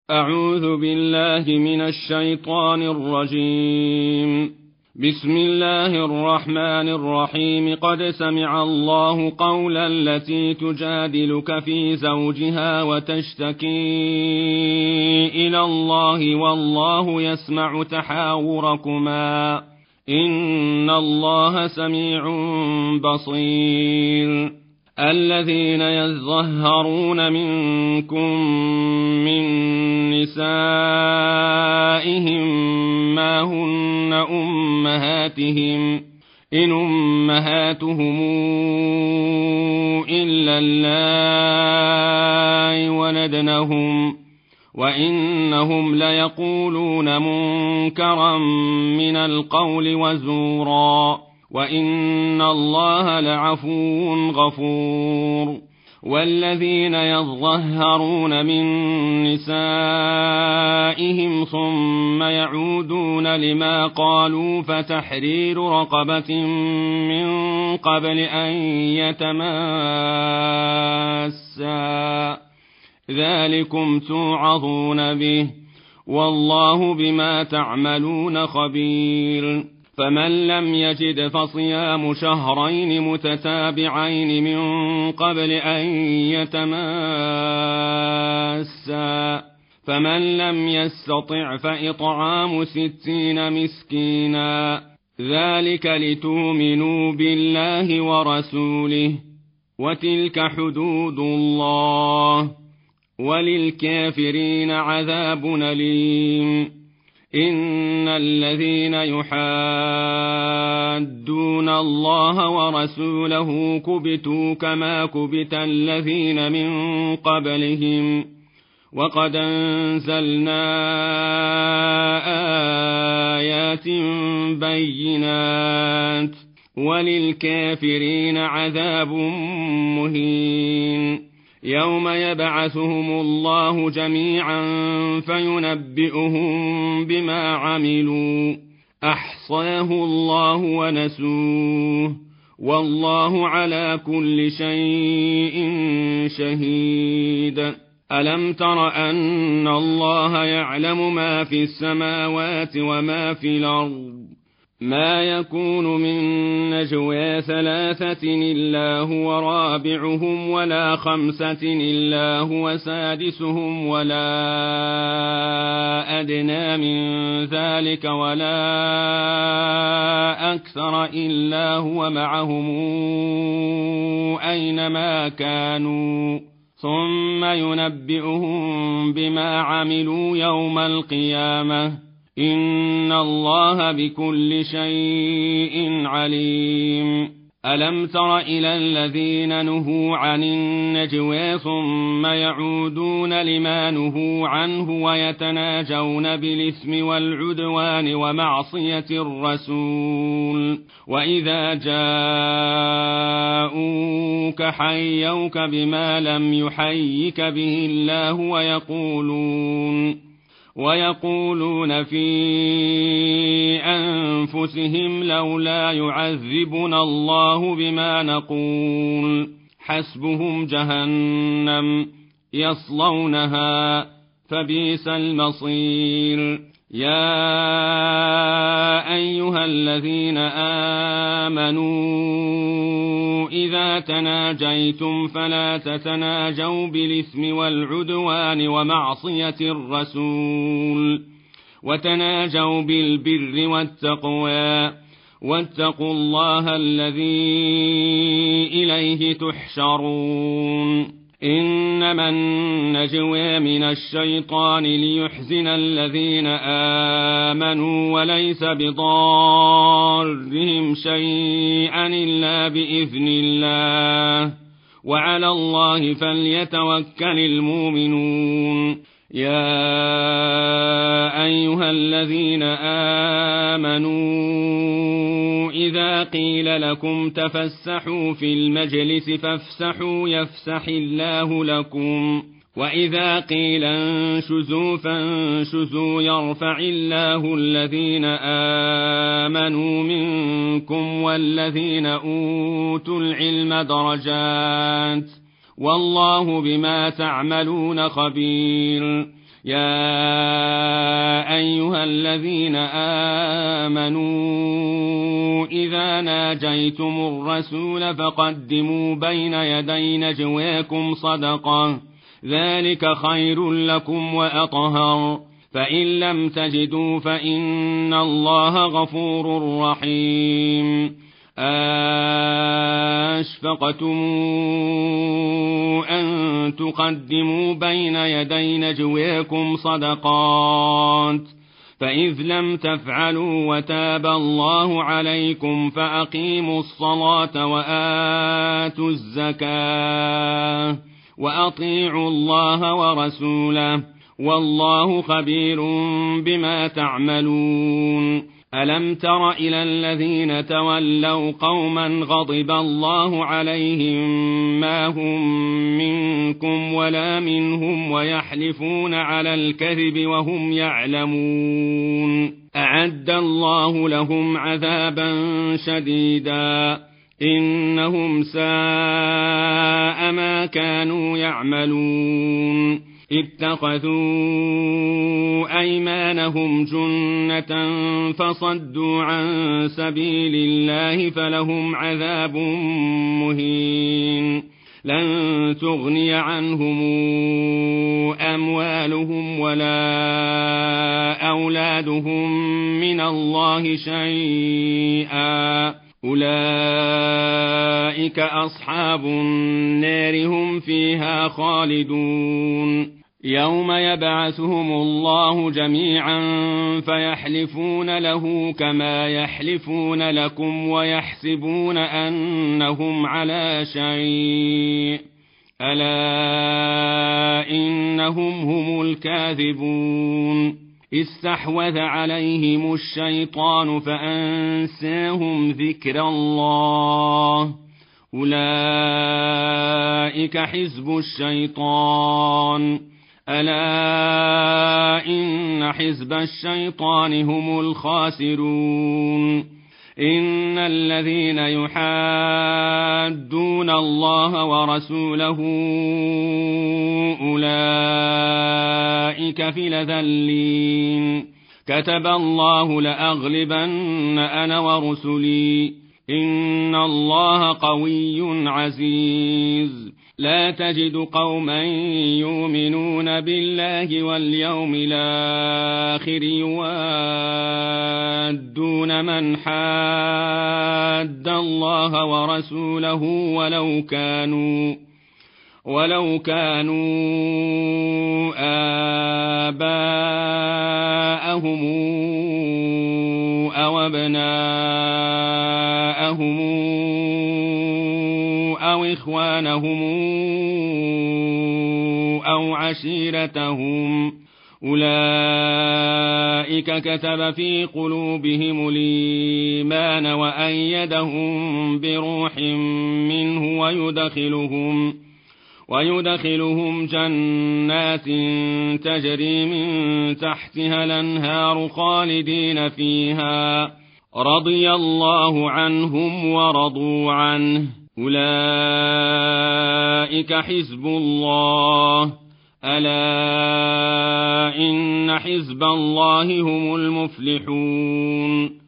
أعوذ بالله من الشيطان الرجيم. بسم الله الرحمن الرحيم. قد سمع الله قولا التي تجادلك في زوجها وتشتكي إلى الله والله يسمع تحاوركما إن الله سميع بصير. الذين يظهرون منكم من نسائهم ما هن أمهاتهم إن أمهاتهم إلا اللائي ولدنهم وإنهم ليقولون منكرا من القول وزورا وإن الله لعفو غفور. والذين يظهرون من نسائهم ثم يعودون لما قالوا فتحرير رقبة من قبل أن يتماسا ذلكم توعظون به والله بما تعملون خبير. فمن لم يجد فصيام شهرين متتابعين من قبل أن يتماسا فمن لم يستطع فإطعام 60 مسكينا ذلك لتؤمنوا بالله ورسوله وتلك حدود الله وللكافرين عذاب أليم. إن الذين يحادون الله ورسوله كبتوا كما كبت الذين من قبلهم وقد أنزلنا آيات بينات وللكافرين عذاب مهين. يوم يبعثهم الله جميعا فينبئهم بما عملوا أحصاه الله ونسوه والله على كل شيء شهيد. ألم تر أن الله يعلم ما في السماوات وما في الأرض ما يكون من نجوى 3 إلا هو رابعهم ولا 5 إلا هو سادسهم ولا أدنى من ذلك ولا أكثر إلا هو معهم أينما كانوا ثم ينبئهم بما عملوا يوم القيامة إن الله بكل شيء عليم. ألم تر إلى الذين نهوا عن النجوى ثم يعودون لما نهوا عنه ويتناجون بالإثم والعدوان ومعصية الرسول وإذا جاءوك حيوك بما لم يحيك به الله ويقولون في أنفسهم لولا يعذبنا الله بما نقول حسبهم جهنم يصلونها فبئس المصير. يا أيها الذين آمنوا إذا تناجيتم فلا تتناجوا بالإثم والعدوان ومعصية الرسول وتناجوا بالبر والتقوى واتقوا الله الذي إليه تحشرون. إنما النجوى من الشيطان ليحزن الذين آمنوا وليس بضارهم شيئا إلا بإذن الله وعلى الله فليتوكل المؤمنون. يا أيها الذين آمنوا إذا قيل لكم تفسحوا في المجلس فافسحوا يفسح الله لكم وإذا قيل انشزوا فانشزوا يرفع الله الذين آمنوا منكم والذين أوتوا العلم درجات والله بما تعملون خبير. يا أيها الذين آمنوا إذا ناجيتم الرسول فقدموا بين يدي نجواكم صدقة ذلك خير لكم وأطهر فإن لم تجدوا فإن الله غفور رحيم أشفقتم أن تقدموا بين يدي نجواكم صدقات فإذ لم تفعلوا وتاب الله عليكم فأقيموا الصلاة وآتوا الزكاة وأطيعوا الله ورسوله والله خبير بما تعملون ألم تر إلى الذين تولوا قوما غضب الله عليهم ما هم منكم ولا منهم ويحلفون على الكذب وهم يعلمون أعد الله لهم عذابا شديدا إنهم ساء ما كانوا يعملون اتخذوا أيمانهم جنة فصدوا عن سبيل الله فلهم عذاب مهين لن تغني عنهم أموالهم ولا أولادهم من الله شيئا أولئك أصحاب النار هم فيها خالدون يوم يبعثهم الله جميعا فيحلفون له كما يحلفون لكم ويحسبون أنهم على شيء ألا إنهم هم الكاذبون استحوذ عليهم الشيطان فأنساهم ذكر الله أولئك حزب الشيطان ألا إن حزب الشيطان هم الخاسرون إن الذين يحادون الله ورسوله أولئك في الأذلين كتب الله لأغلبن أنا ورسلي إن الله قوي عزيز لا تجد قوما يؤمنون بالله واليوم الآخر يوادون من حاد الله ورسوله ولو كانوا آباءهم أو أبناءهم أو إخوانهم أو عشيرتهم أولئك كتب في قلوبهم الإيمان وأيدهم بروح منه ويدخلهم جنات تجري من تحتها الأنهار خالدين فيها رضي الله عنهم ورضوا عنه أولئك حزب الله ألا إن حزب الله هم المفلحون